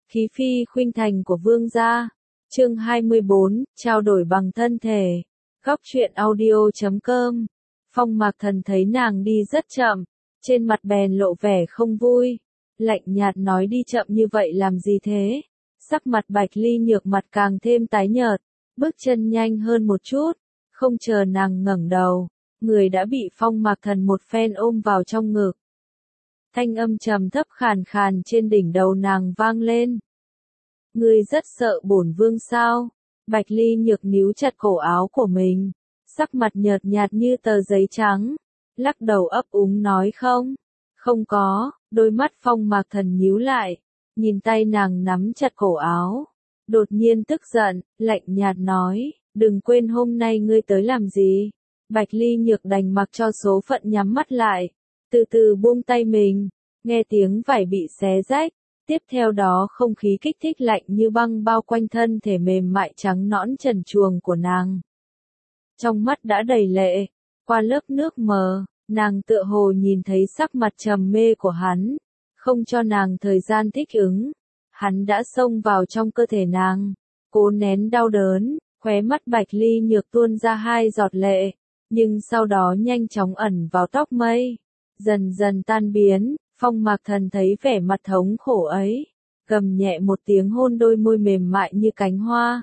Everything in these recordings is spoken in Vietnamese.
Khí phi khuynh thành của vương gia. Chương 24, trao đổi bằng thân thể. Góc truyện audio.com. Phong Mạc Thần thấy nàng đi rất chậm, trên mặt bèn lộ vẻ không vui, lạnh nhạt nói đi chậm như vậy làm gì thế? Sắc mặt Bạch Ly Nhược mặt càng thêm tái nhợt, bước chân nhanh hơn một chút, không chờ nàng ngẩng đầu, người đã bị Phong Mạc Thần một phen ôm vào trong ngực. Thanh âm trầm thấp khàn khàn trên đỉnh đầu nàng vang lên. Ngươi rất sợ bổn vương sao? Bạch Ly Nhược níu chặt cổ áo của mình, sắc mặt nhợt nhạt như tờ giấy trắng, lắc đầu ấp úng nói không có, đôi mắt Phong Mạc Thần nhíu lại, nhìn tay nàng nắm chặt cổ áo, đột nhiên tức giận, lạnh nhạt nói, đừng quên hôm nay ngươi tới làm gì. Bạch Ly Nhược đành mặc cho số phận nhắm mắt lại, từ từ buông tay mình, nghe tiếng vải bị xé rách, tiếp theo đó không khí kích thích lạnh như băng bao quanh thân thể mềm mại trắng nõn trần truồng của nàng. Trong mắt đã đầy lệ, qua lớp nước mờ, nàng tựa hồ nhìn thấy sắc mặt trầm mê của hắn, không cho nàng thời gian thích ứng. Hắn đã xông vào trong cơ thể nàng, cố nén đau đớn, khóe mắt Bạch Ly Nhược tuôn ra 2 giọt lệ, nhưng sau đó nhanh chóng ẩn vào tóc mây, dần dần tan biến. Phong Mạc Thần thấy vẻ mặt thống khổ ấy, gầm nhẹ một tiếng hôn đôi môi mềm mại như cánh hoa.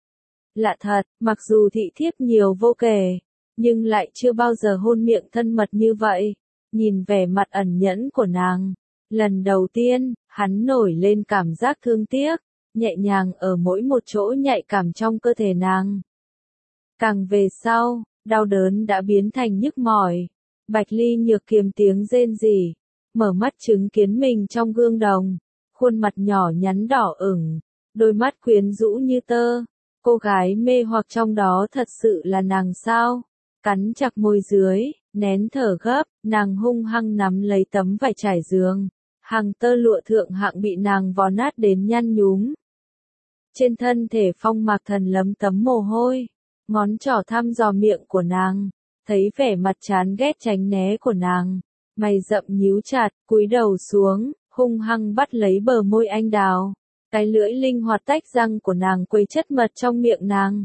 Lạ thật, mặc dù thị thiếp nhiều vô kể, nhưng lại chưa bao giờ hôn miệng thân mật như vậy. Nhìn vẻ mặt ẩn nhẫn của nàng, lần đầu tiên, hắn nổi lên cảm giác thương tiếc, nhẹ nhàng ở mỗi một chỗ nhạy cảm trong cơ thể nàng. Càng về sau, đau đớn đã biến thành nhức mỏi. Bạch Ly Nhược kiềm tiếng rên rỉ, mở mắt chứng kiến mình trong gương đồng, khuôn mặt nhỏ nhắn đỏ ửng, đôi mắt quyến rũ như tơ. Cô gái mê hoặc trong đó thật sự là nàng sao? Cắn chặt môi dưới, nén thở gấp, nàng hung hăng nắm lấy tấm vải trải giường, hàng tơ lụa thượng hạng bị nàng vò nát đến nhăn nhúm. Trên thân thể Phong Mạc Thần lấm tấm mồ hôi, ngón trỏ thăm dò miệng của nàng, thấy vẻ mặt chán ghét tránh né của nàng, mày rậm nhíu chặt, cúi đầu xuống, hung hăng bắt lấy bờ môi anh đào. Cái lưỡi linh hoạt tách răng của nàng quấy chất mật trong miệng nàng.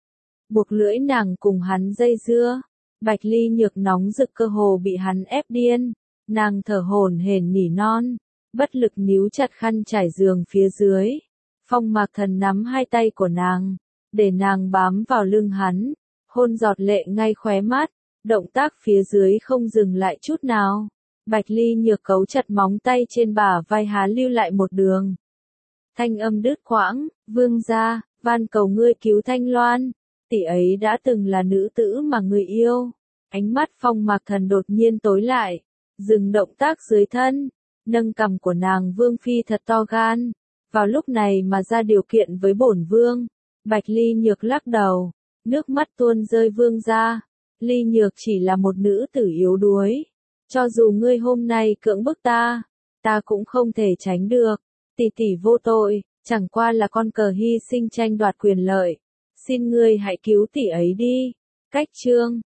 Buộc lưỡi nàng cùng hắn dây dưa. Bạch Ly Nhược nóng rực cơ hồ bị hắn ép điên. Nàng thở hổn hển nỉ non, bất lực níu chặt khăn trải giường phía dưới. Phong Mạc Thần nắm 2 tay của nàng, để nàng bám vào lưng hắn, hôn giọt lệ ngay khóe mắt, động tác phía dưới không dừng lại chút nào. Bạch Ly Nhược cấu chặt móng tay trên bả vai hắn lưu lại một đường. Thanh âm đứt quãng, vương gia, van cầu ngươi cứu Thanh Loan, tỷ ấy đã từng là nữ tử mà người yêu. Ánh mắt Phong Mạc Thần đột nhiên tối lại, dừng động tác dưới thân, nâng cằm của nàng. Vương phi thật to gan, vào lúc này mà ra điều kiện với bổn vương. Bạch Ly Nhược lắc đầu, nước mắt tuôn rơi. Vương gia, Ly Nhược chỉ là một nữ tử yếu đuối, cho dù ngươi hôm nay cưỡng bức ta cũng không thể tránh được. Tỷ tỷ vô tội, chẳng qua là con cờ hy sinh tranh đoạt quyền lợi. Xin ngươi hãy cứu tỷ ấy đi. Cách chương